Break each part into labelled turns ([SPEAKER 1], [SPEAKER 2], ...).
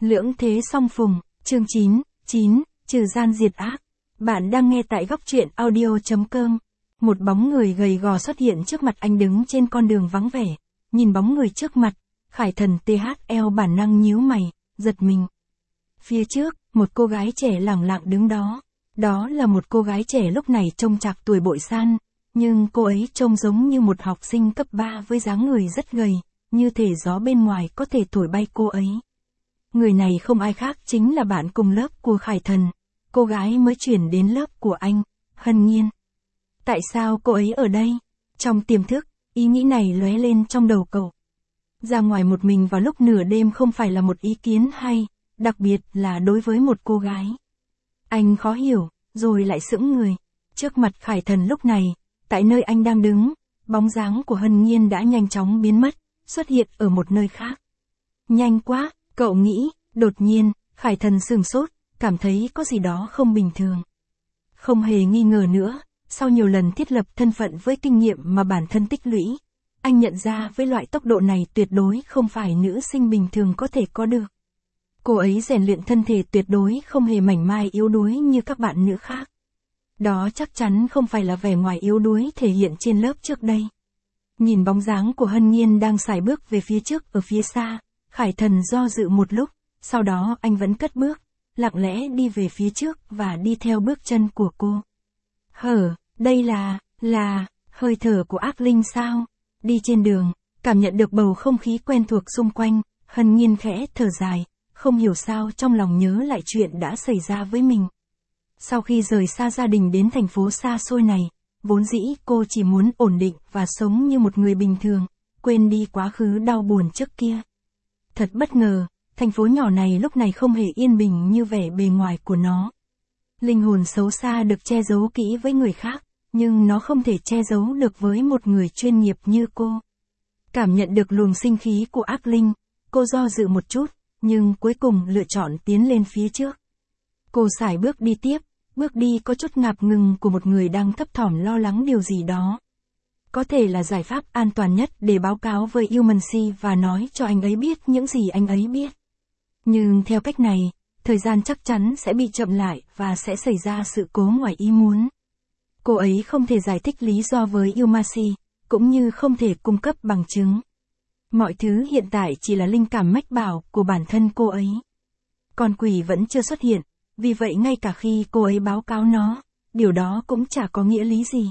[SPEAKER 1] Lưỡng thế song phùng, chương 9, trừ gian diệt ác. Bạn đang nghe tại góc truyện audio.com. Một bóng người gầy gò xuất hiện trước mặt anh đứng trên con đường vắng vẻ. Nhìn bóng người trước mặt, Khải Thần THL bản năng nhíu mày, giật mình. Phía trước, một cô gái trẻ lẳng lặng đứng đó. Đó là một cô gái trẻ lúc này trông trạc tuổi bội san, nhưng cô ấy trông giống như một học sinh cấp 3 với dáng người rất gầy, như thể gió bên ngoài có thể thổi bay cô ấy. Người này không ai khác chính là bạn cùng lớp của Khải Thần, cô gái mới chuyển đến lớp của anh, Hân Nhiên. Tại sao cô ấy ở đây? Trong tiềm thức, ý nghĩ này lóe lên trong đầu cậu. Ra ngoài một mình vào lúc nửa đêm không phải là một ý kiến hay, đặc biệt là đối với một cô gái. Anh khó hiểu, rồi lại sững người. Trước mặt Khải Thần lúc này, tại nơi anh đang đứng, bóng dáng của Hân Nhiên đã nhanh chóng biến mất, xuất hiện ở một nơi khác. Nhanh quá, cậu nghĩ, đột nhiên, Khải Thần sửng sốt, cảm thấy có gì đó không bình thường. Không hề nghi ngờ nữa, sau nhiều lần thiết lập thân phận với kinh nghiệm mà bản thân tích lũy, anh nhận ra với loại tốc độ này tuyệt đối không phải nữ sinh bình thường có thể có được. Cô ấy rèn luyện thân thể tuyệt đối không hề mảnh mai yếu đuối như các bạn nữ khác. Đó chắc chắn không phải là vẻ ngoài yếu đuối thể hiện trên lớp trước đây. Nhìn bóng dáng của Hân Nhiên đang sải bước về phía trước ở phía xa, Khải Thần do dự một lúc, sau đó anh vẫn cất bước, lặng lẽ đi về phía trước và đi theo bước chân của cô. Đây là, hơi thở của ác linh sao? Đi trên đường, cảm nhận được bầu không khí quen thuộc xung quanh, Hân Nhiên khẽ thở dài, không hiểu sao trong lòng nhớ lại chuyện đã xảy ra với mình. Sau khi rời xa gia đình đến thành phố xa xôi này, vốn dĩ cô chỉ muốn ổn định và sống như một người bình thường, quên đi quá khứ đau buồn trước kia. Thật bất ngờ, thành phố nhỏ này lúc này không hề yên bình như vẻ bề ngoài của nó. Linh hồn xấu xa được che giấu kỹ với người khác, nhưng nó không thể che giấu được với một người chuyên nghiệp như cô. Cảm nhận được luồng sinh khí của ác linh, cô do dự một chút, nhưng cuối cùng lựa chọn tiến lên phía trước. Cô sải bước đi tiếp, bước đi có chút ngập ngừng của một người đang thấp thỏm lo lắng điều gì đó. Có thể là giải pháp an toàn nhất để báo cáo với Humancy và nói cho anh ấy biết những gì anh ấy biết. Nhưng theo cách này, thời gian chắc chắn sẽ bị chậm lại và sẽ xảy ra sự cố ngoài ý muốn. Cô ấy không thể giải thích lý do với Humancy, cũng như không thể cung cấp bằng chứng. Mọi thứ hiện tại chỉ là linh cảm mách bảo của bản thân cô ấy. Con quỷ vẫn chưa xuất hiện, vì vậy ngay cả khi cô ấy báo cáo nó, điều đó cũng chả có nghĩa lý gì.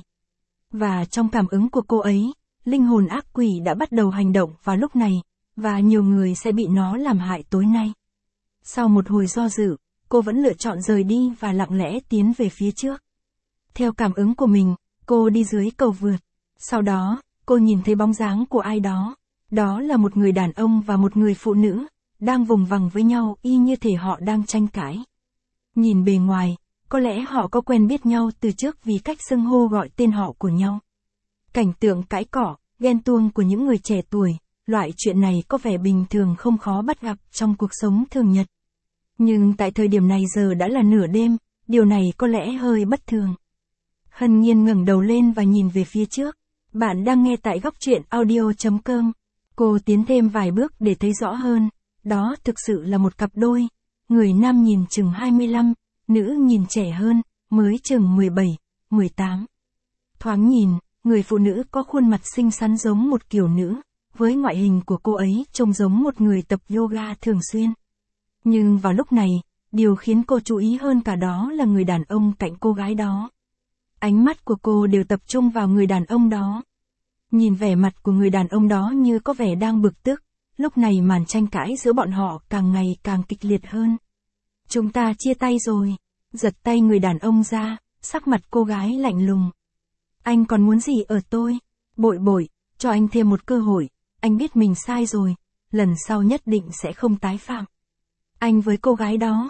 [SPEAKER 1] Và trong cảm ứng của cô ấy, linh hồn ác quỷ đã bắt đầu hành động vào lúc này, và nhiều người sẽ bị nó làm hại tối nay. Sau một hồi do dự, cô vẫn lựa chọn rời đi và lặng lẽ tiến về phía trước. Theo cảm ứng của mình, cô đi dưới cầu vượt. Sau đó, cô nhìn thấy bóng dáng của ai đó. Đó là một người đàn ông và một người phụ nữ, đang vùng vằng với nhau y như thể họ đang tranh cãi. Nhìn bề ngoài, có lẽ họ có quen biết nhau từ trước vì cách xưng hô gọi tên họ của nhau. Cảnh tượng cãi cọ, ghen tuông của những người trẻ tuổi, loại chuyện này có vẻ bình thường không khó bắt gặp trong cuộc sống thường nhật. Nhưng tại thời điểm này giờ đã là nửa đêm, điều này có lẽ hơi bất thường. Hân Nhiên ngẩng đầu lên và nhìn về phía trước. Bạn đang nghe tại góc truyện audio.com. Cô tiến thêm vài bước để thấy rõ hơn. Đó thực sự là một cặp đôi. Người nam nhìn chừng 25, nữ nhìn trẻ hơn, mới chừng 17, 18. Thoáng nhìn, người phụ nữ có khuôn mặt xinh xắn giống một kiểu nữ, với ngoại hình của cô ấy trông giống một người tập yoga thường xuyên. Nhưng vào lúc này, điều khiến cô chú ý hơn cả đó là người đàn ông cạnh cô gái đó. Ánh mắt của cô đều tập trung vào người đàn ông đó. Nhìn vẻ mặt của người đàn ông đó như có vẻ đang bực tức, lúc này màn tranh cãi giữa bọn họ càng ngày càng kịch liệt hơn. Chúng ta chia tay rồi. Giật tay người đàn ông ra, sắc mặt cô gái lạnh lùng. Anh còn muốn gì ở tôi? Bội, cho anh thêm một cơ hội, anh biết mình sai rồi, lần sau nhất định sẽ không tái phạm. Anh với cô gái đó,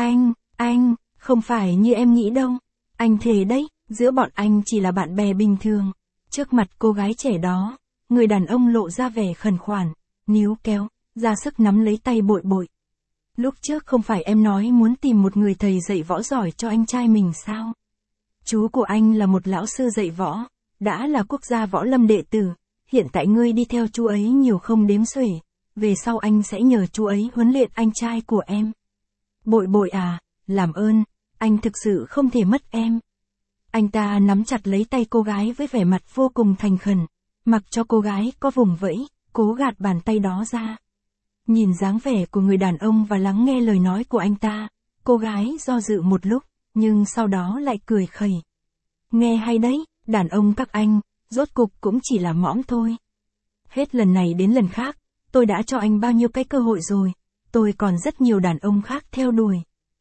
[SPEAKER 1] anh, không phải như em nghĩ đâu. Anh thề đấy, giữa bọn anh chỉ là bạn bè bình thường. Trước mặt cô gái trẻ đó, người đàn ông lộ ra vẻ khẩn khoản, níu kéo, ra sức nắm lấy tay bội. Lúc trước không phải em nói muốn tìm một người thầy dạy võ giỏi cho anh trai mình sao? Chú của anh là một lão sư dạy võ, đã là quốc gia võ lâm đệ tử, hiện tại ngươi đi theo chú ấy nhiều không đếm xuể, về sau anh sẽ nhờ chú ấy huấn luyện anh trai của em. Bội bội à, làm ơn, anh thực sự không thể mất em. Anh ta nắm chặt lấy tay cô gái với vẻ mặt vô cùng thành khẩn, mặc cho cô gái có vùng vẫy, cố gạt bàn tay đó ra. Nhìn dáng vẻ của người đàn ông và lắng nghe lời nói của anh ta, cô gái do dự một lúc, nhưng sau đó lại cười khẩy. Nghe hay đấy, đàn ông các anh, rốt cục cũng chỉ là mõm thôi. Hết lần này đến lần khác, tôi đã cho anh bao nhiêu cái cơ hội rồi, tôi còn rất nhiều đàn ông khác theo đuổi.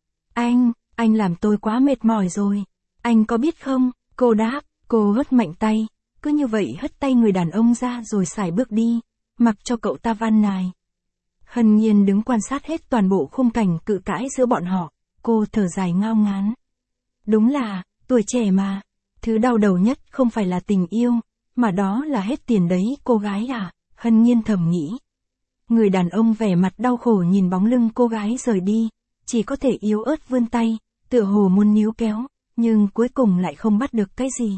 [SPEAKER 1] Anh làm tôi quá mệt mỏi rồi. Anh có biết không, cô đáp, cô hất mạnh tay, cứ như vậy hất tay người đàn ông ra rồi sải bước đi, mặc cho cậu ta van nài. Hân Nhiên đứng quan sát hết toàn bộ khung cảnh cự cãi giữa bọn họ, cô thở dài ngao ngán. Đúng là, tuổi trẻ mà, thứ đau đầu nhất không phải là tình yêu, mà đó là hết tiền đấy cô gái à, Hân Nhiên thầm nghĩ. Người đàn ông vẻ mặt đau khổ nhìn bóng lưng cô gái rời đi, chỉ có thể yếu ớt vươn tay, tựa hồ muốn níu kéo, nhưng cuối cùng lại không bắt được cái gì.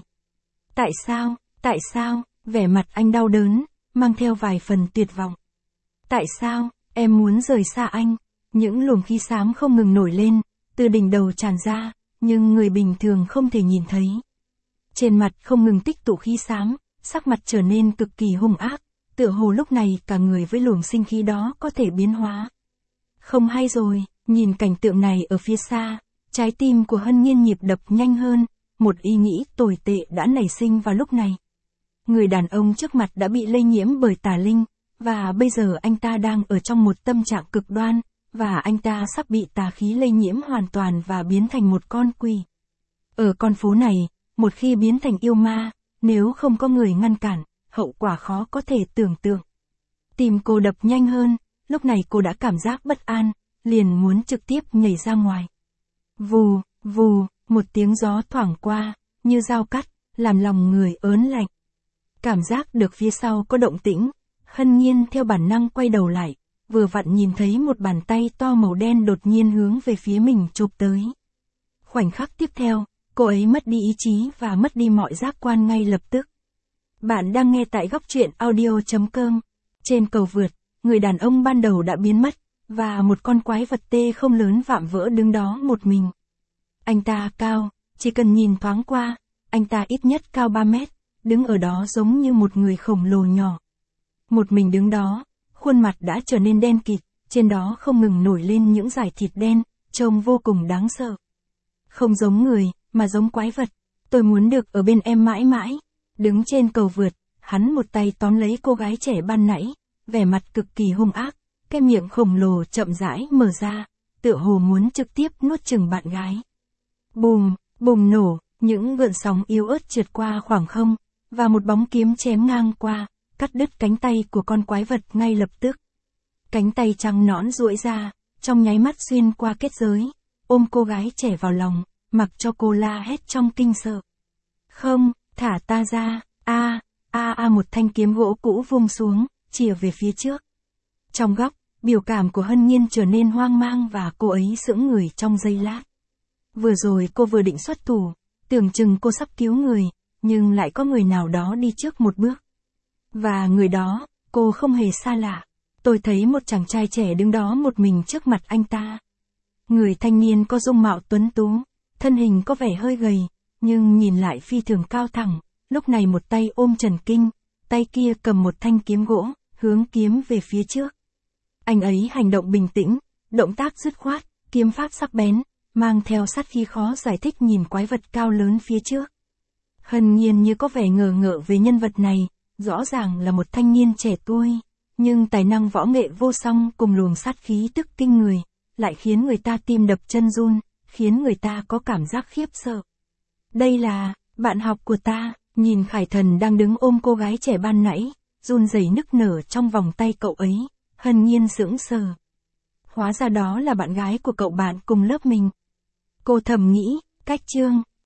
[SPEAKER 1] Tại sao, vẻ mặt anh đau đớn, mang theo vài phần tuyệt vọng. Tại sao, em muốn rời xa anh? Những luồng khí xám không ngừng nổi lên, từ đỉnh đầu tràn ra, nhưng người bình thường không thể nhìn thấy. Trên mặt không ngừng tích tụ khí xám, sắc mặt trở nên cực kỳ hung ác, tựa hồ lúc này cả người với luồng sinh khí đó có thể biến hóa. Không hay rồi, nhìn cảnh tượng này ở phía xa, trái tim của Hân Nhiên nhịp đập nhanh hơn, một ý nghĩ tồi tệ đã nảy sinh vào lúc này. Người đàn ông trước mặt đã bị lây nhiễm bởi tà linh, và bây giờ anh ta đang ở trong một tâm trạng cực đoan, và anh ta sắp bị tà khí lây nhiễm hoàn toàn và biến thành một con quỷ. Ở con phố này, một khi biến thành yêu ma, nếu không có người ngăn cản, hậu quả khó có thể tưởng tượng. Tim cô đập nhanh hơn, lúc này cô đã cảm giác bất an, liền muốn trực tiếp nhảy ra ngoài. Vù, vù, một tiếng gió thoảng qua, như dao cắt, làm lòng người ớn lạnh. Cảm giác được phía sau có động tĩnh, Hân Nhiên theo bản năng quay đầu lại, vừa vặn nhìn thấy một bàn tay to màu đen đột nhiên hướng về phía mình chụp tới. Khoảnh khắc tiếp theo, cô ấy mất đi ý chí và mất đi mọi giác quan ngay lập tức. Bạn đang nghe tại góc truyện audio.com. Trên cầu vượt, người đàn ông ban đầu đã biến mất, và một con quái vật tê không lớn vạm vỡ đứng đó một mình. Anh ta cao, chỉ cần nhìn thoáng qua, anh ta ít nhất cao 3 mét, đứng ở đó giống như một người khổng lồ nhỏ. Một mình đứng đó, khuôn mặt đã trở nên đen kịt, trên đó không ngừng nổi lên những dải thịt đen, trông vô cùng đáng sợ. Không giống người, mà giống quái vật. Tôi muốn được ở bên em mãi mãi. Đứng trên cầu vượt, hắn một tay tóm lấy cô gái trẻ ban nãy, vẻ mặt cực kỳ hung ác, cái miệng khổng lồ chậm rãi mở ra, tựa hồ muốn trực tiếp nuốt chửng bạn gái. Bùm, bùng nổ, những gợn sóng yếu ớt trượt qua khoảng không, và một bóng kiếm chém ngang qua, cắt đứt cánh tay của con quái vật ngay lập tức. Cánh tay trắng nõn duỗi ra, trong nháy mắt xuyên qua kết giới, ôm cô gái trẻ vào lòng, mặc cho cô la hét trong kinh sợ. Không, thả ta ra, một thanh kiếm gỗ cũ vung xuống, chìa về phía trước. Trong góc, biểu cảm của Hân Nhiên trở nên hoang mang và cô ấy sững người trong giây lát. Vừa rồi cô vừa định xuất thủ, tưởng chừng cô sắp cứu người, nhưng lại có người nào đó đi trước một bước. Và người đó, cô không hề xa lạ. Tôi thấy một chàng trai trẻ đứng đó một mình trước mặt anh ta. Người thanh niên có dung mạo tuấn tú, thân hình có vẻ hơi gầy, nhưng nhìn lại phi thường cao thẳng, lúc này một tay ôm Trần Kinh, tay kia cầm một thanh kiếm gỗ, hướng kiếm về phía trước. Anh ấy hành động bình tĩnh, động tác dứt khoát, kiếm pháp sắc bén, mang theo sát khí khó giải thích nhìn quái vật cao lớn phía trước. Hân Nhiên như có vẻ ngờ ngợ về nhân vật này, rõ ràng là một thanh niên trẻ tuổi, nhưng tài năng võ nghệ vô song cùng luồng sát khí tức kinh người, lại khiến người ta tim đập chân run, khiến người ta có cảm giác khiếp sợ. Đây là, bạn học của ta, nhìn Khải Thần đang đứng ôm cô gái trẻ ban nãy, run rẩy nức nở trong vòng tay cậu ấy, Hân Nhiên sững sờ. Hóa ra đó là bạn gái của cậu bạn cùng lớp mình. Cô thầm nghĩ, cách chương,